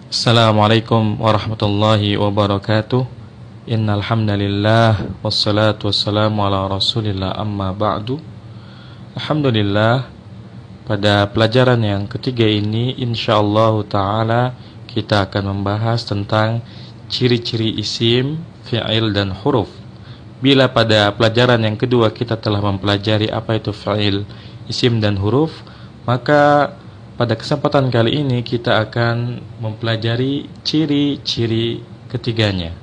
Assalamualaikum warahmatullahi wabarakatuh. Innal hamdalillah wassalatu wassalamu ala Rasulillah amma ba'du. Alhamdulillah, pada pelajaran yang ketiga ini insyaallah taala kita akan membahas tentang ciri-ciri isim, fi'il dan huruf. Bila pada pelajaran yang kedua kita telah mempelajari apa itu fi'il, isim dan huruf, maka pada kesempatan kali ini kita akan mempelajari ciri-ciri ketiganya.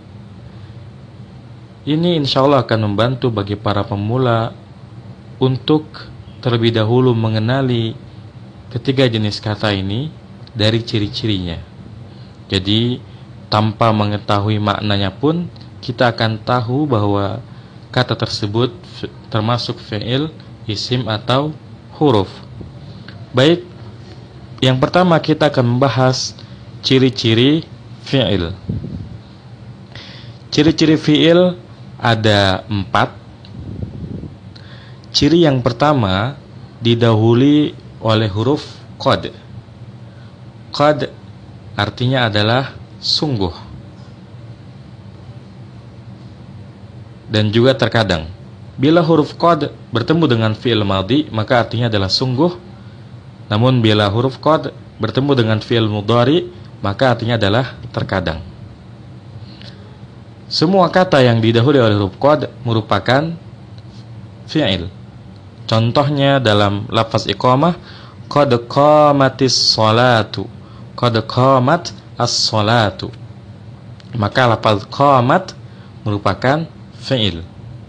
Ini insya Allah akan membantu bagi para pemula untuk terlebih dahulu mengenali ketiga jenis kata ini dari ciri-cirinya. Jadi tanpa mengetahui maknanya pun kita akan tahu bahwa kata tersebut termasuk fi'il, isim atau huruf. Baik, yang pertama kita akan membahas ciri-ciri fi'il. Ciri-ciri fi'il ada 4. Ciri yang pertama didahului oleh huruf qad. Qad artinya adalah sungguh. Dan juga terkadang. Bila huruf qad bertemu dengan fi'il madhi, maka artinya adalah sungguh. Namun bila huruf qad bertemu dengan fi'il mudhari, maka artinya adalah terkadang. Semua kata yang didahului oleh huruf qad merupakan fi'il. Contohnya dalam lafaz iqamah, qad qamatis sholatu, qad qamat as-sholatu. Maka lafaz qamat merupakan fi'il.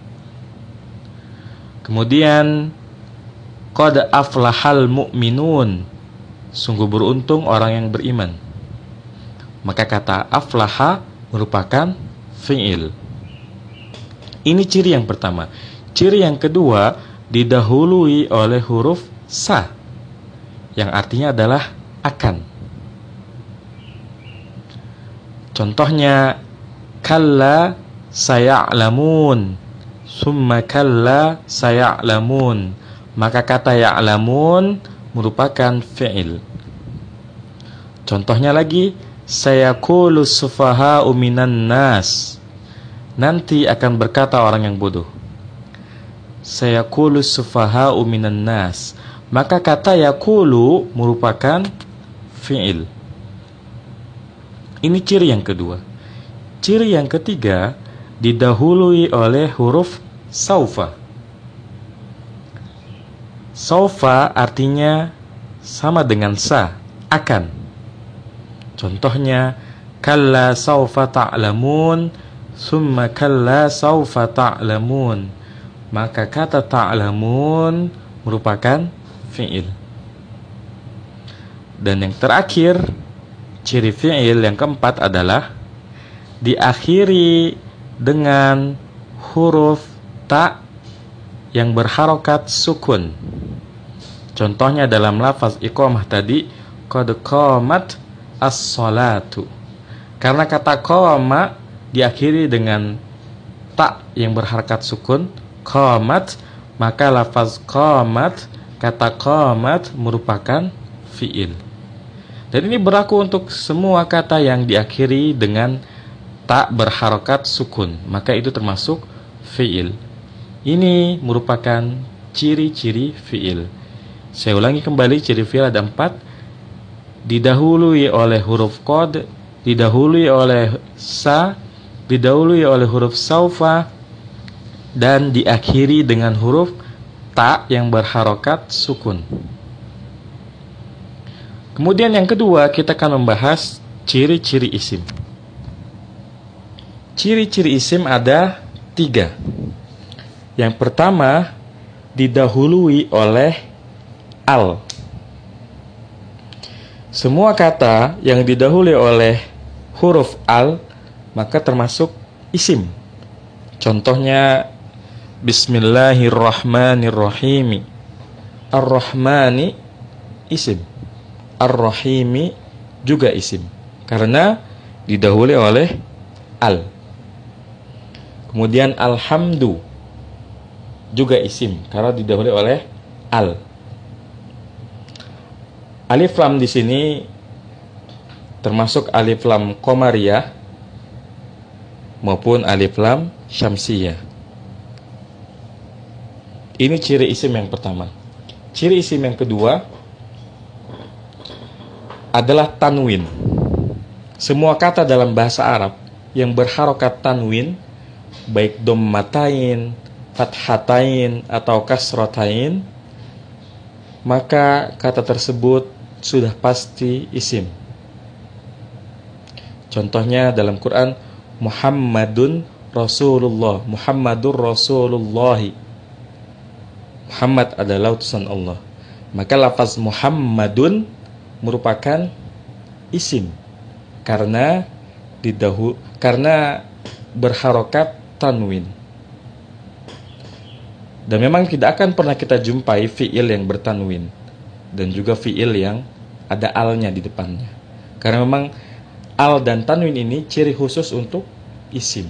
Kemudian qad aflahal mu'minun, sungguh beruntung orang yang beriman. Maka kata aflaha merupakan fi'il. Ini ciri yang pertama. Ciri yang kedua didahului oleh huruf sa, yang artinya adalah akan. Contohnya kalla saya'lamun, summa kalla saya'lamun. Maka kata ya'lamun merupakan fi'il. Contohnya lagi, sayaqulu sufaha'u minan nas, nanti akan berkata orang yang bodoh. Sayaqulu sufaha'u minan nas. Maka kata yaqulu merupakan fi'il. Ini ciri yang kedua. Ciri yang ketiga didahului oleh huruf saufa. Saufa artinya sama dengan sa, akan. Contohnya kalla saufa ta'lamun, summa kalla saufa ta'lamun. Maka kata ta'lamun merupakan fi'il. Dan yang terakhir, ciri fi'il yang keempat adalah diakhiri dengan huruf ta yang berharokat sukun. Contohnya dalam lafaz iqamah tadi, qad qamat as-sholatu. Karena kata qama diakhiri dengan ta yang berharakat sukun, qamat, maka lafaz qamat, kata qamat merupakan fi'il. Dan ini berlaku untuk semua kata yang diakhiri dengan ta berharakat sukun, maka itu termasuk fi'il. Ini merupakan ciri-ciri fi'il. Saya ulangi kembali, ciri fi'il ada 4. Didahului oleh huruf qad, didahului oleh sa, didahului oleh huruf saufa, dan diakhiri dengan huruf ta yang berharokat sukun. Kemudian yang kedua, kita akan membahas ciri-ciri isim. Ciri-ciri isim ada 3. Yang pertama didahului oleh al. Semua kata yang didahului oleh huruf al maka termasuk isim. Contohnya Bismillahirrahmanirrahim. Ar-Rahmani isim, Ar-Rahimi juga isim karena didahului oleh al. Kemudian Alhamdu juga isim karena didahului oleh al. Alif lam di sini termasuk alif lam qamariyah maupun alif lam syamsiyah. Ini ciri isim yang pertama. Ciri isim yang kedua adalah tanwin. Semua kata dalam bahasa Arab yang berharokat tanwin, baik dommatain, fathatain, atau kasrotain, maka kata tersebut sudah pasti isim. Contohnya dalam Quran, Muhammadun Rasulullah, Muhammadur Rasulullahi. Muhammad adalah utusan Allah. Maka lafaz Muhammadun merupakan isim karena berharokat tanwin. Dan memang tidak akan pernah kita jumpai fi'il yang bertanwin dan juga fi'il yang ada alnya di depannya. Karena memang al dan tanwin ini ciri khusus untuk isim.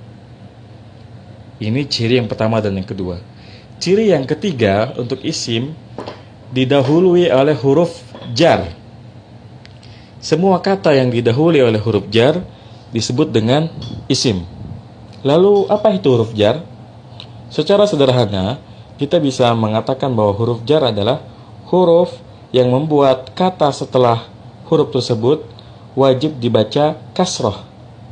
Ini ciri yang pertama dan yang kedua. Ciri yang ketiga untuk isim didahului oleh huruf jar. Semua kata yang didahului oleh huruf jar disebut dengan isim. Lalu apa itu huruf jar? Secara sederhana, kita bisa mengatakan bahwa huruf jar adalah huruf yang membuat kata setelah huruf tersebut wajib dibaca kasroh.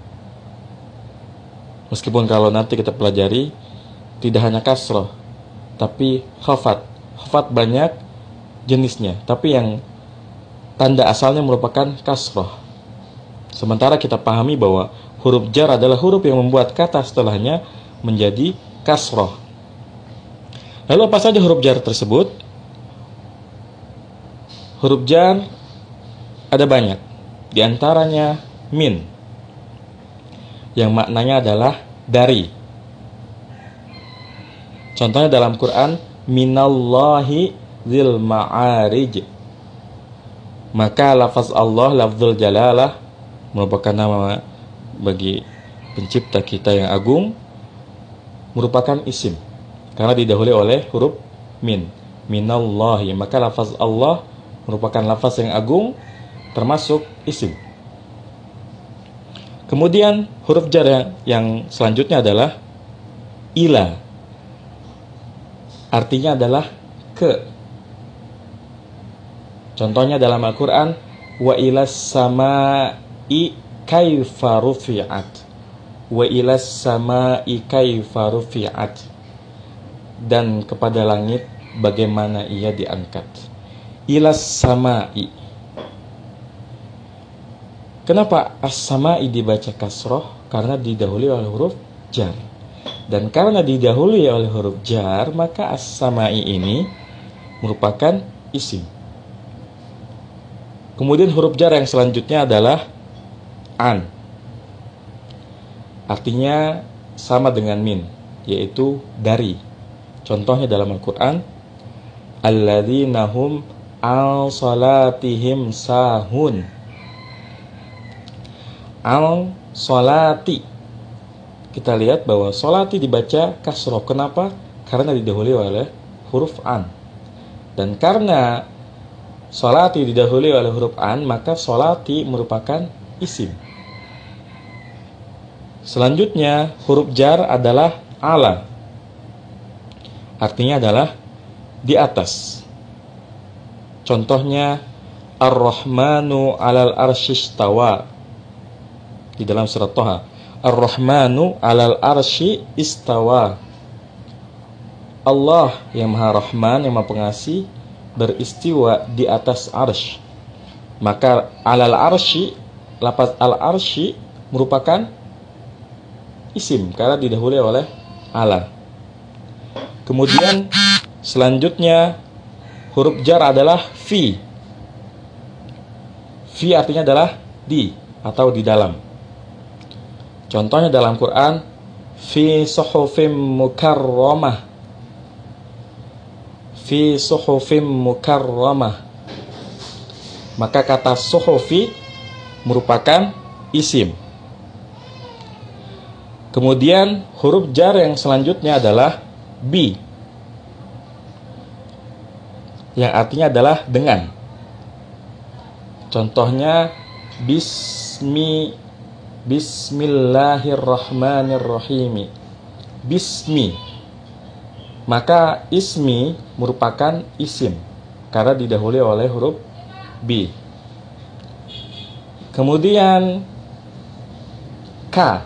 Meskipun kalau nanti kita pelajari, tidak hanya kasroh, tapi khafat. Khafat banyak jenisnya, tapi yang tanda asalnya merupakan kasroh. Sementara kita pahami bahwa huruf jar adalah huruf yang membuat kata setelahnya menjadi kasroh. Lalu apa saja huruf jar tersebut? Huruf jar ada banyak. Di antaranya min, yang maknanya adalah dari. Contohnya dalam Quran, minallahi dzil ma'arij. Maka lafaz Allah, lafzul jalalah, merupakan nama bagi pencipta kita yang agung, merupakan isim karena didahului oleh huruf min. Minallahi, maka lafaz Allah merupakan lafaz yang agung, termasuk isim. Kemudian huruf jar yang selanjutnya adalah ila. Artinya adalah ke. Contohnya dalam Al-Quran, wa ilas sama'i kaifa rufi'at. Wa ilas sama'i kaifa rufi'at. Dan kepada langit bagaimana ia diangkat. Ilas sama'i. Kenapa as-sama'i dibaca kasroh? Karena didahului oleh huruf jar. Dan karena didahului oleh huruf jar, maka as-sama'i ini merupakan isim. Kemudian huruf jar yang selanjutnya adalah an. Artinya sama dengan min, yaitu dari. Contohnya dalam Al-Quran, alladzina hum an salatihim sahun. Al solati, kita lihat bahwa solati dibaca kasroh. Kenapa? Karena didahului oleh huruf an. Dan karena solati didahului oleh huruf an, maka solati merupakan isim. Selanjutnya huruf jar adalah ala. Artinya adalah di atas. Contohnya ar-rahmanu alal arsyistawa. Di dalam surat Toha, ar-rahmanu alal arsy istawa. Allah yang maha rahman, yang maha pengasih, beristiwa di atas arsy. Maka alal arsy, lafaz al arsy merupakan isim karena didahului oleh ala. Kemudian selanjutnya huruf jar adalah fi. Fi artinya adalah di atau di dalam. Contohnya dalam Quran, fi suhufim mukarramah. Fi suhufim mukarramah. Maka kata suhufi merupakan isim. Kemudian huruf jar yang selanjutnya adalah bi, yang artinya adalah dengan. Contohnya Bismillahirrahmanirrahim. Bismi. Maka ismi merupakan isim karena didahului oleh huruf B. Kemudian K.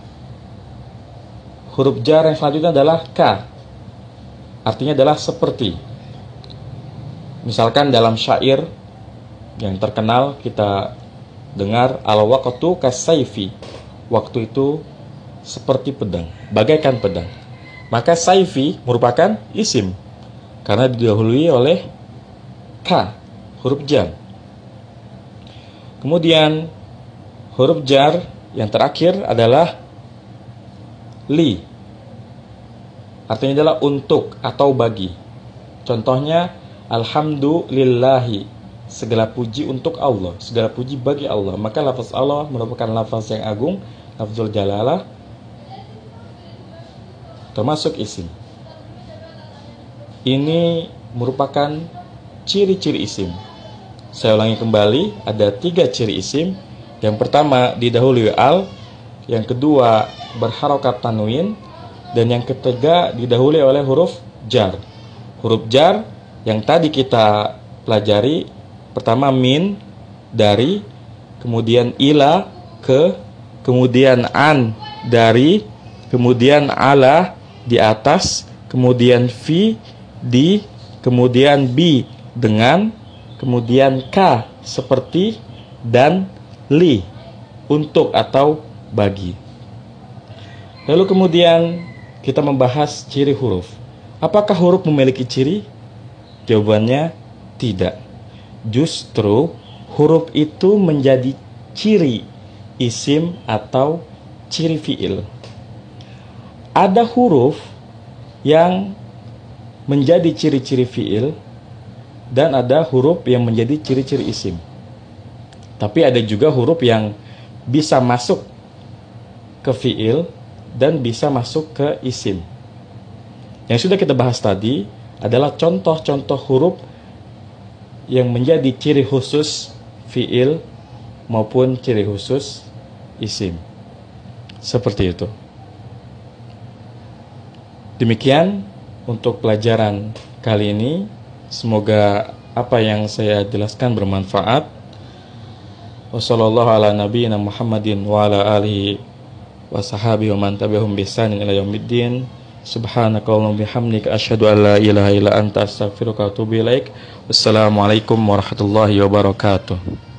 Huruf jar yang selanjutnya adalah K. Artinya adalah seperti. Misalkan dalam syair yang terkenal kita dengar, al-waqtu kasayfi. Waktu itu seperti pedang, bagaikan pedang. Maka sayfi merupakan isim karena didahului oleh K, huruf jar. Kemudian huruf jar yang terakhir adalah li. Artinya adalah untuk atau bagi. Contohnya alhamdulillahi, segala puji untuk Allah, segala puji bagi Allah. Maka lafaz Allah merupakan lafaz yang agung, lafzul jalalah, termasuk isim. Ini merupakan ciri-ciri isim. Saya ulangi kembali, ada 3 ciri isim. Yang pertama didahului al, yang kedua berharokat tanwin, dan yang ketiga didahului oleh huruf jar. Huruf jar yang tadi kita pelajari, pertama min, dari, kemudian ila, ke, kemudian an, dari, kemudian ala, di atas, kemudian fi, di, kemudian bi, dengan, kemudian ka, seperti, dan li, untuk atau bagi. Lalu kemudian kita membahas ciri huruf. Apakah huruf memiliki ciri? Jawabannya tidak. Justru huruf itu menjadi ciri isim atau ciri fiil. Ada huruf yang menjadi ciri-ciri fiil dan ada huruf yang menjadi ciri-ciri isim. Tapi ada juga huruf yang bisa masuk ke fiil dan bisa masuk ke isim. Yang sudah kita bahas tadi adalah contoh-contoh huruf yang menjadi ciri khusus fiil maupun ciri khusus isim. Seperti itu. Demikian untuk pelajaran kali ini. Semoga apa yang saya jelaskan bermanfaat. Wassallallahu ala nabiyyina Muhammadin wa ala alihi wa sahbihi wa man tabi'ahum bi ihsanin ila yaumiddin. Subhanakallahumma bihamdika asyhadu an la ilaha illa anta astaghfiruka wa atubu ilaik. Wassalamualaikum warahmatullahi wabarakatuh.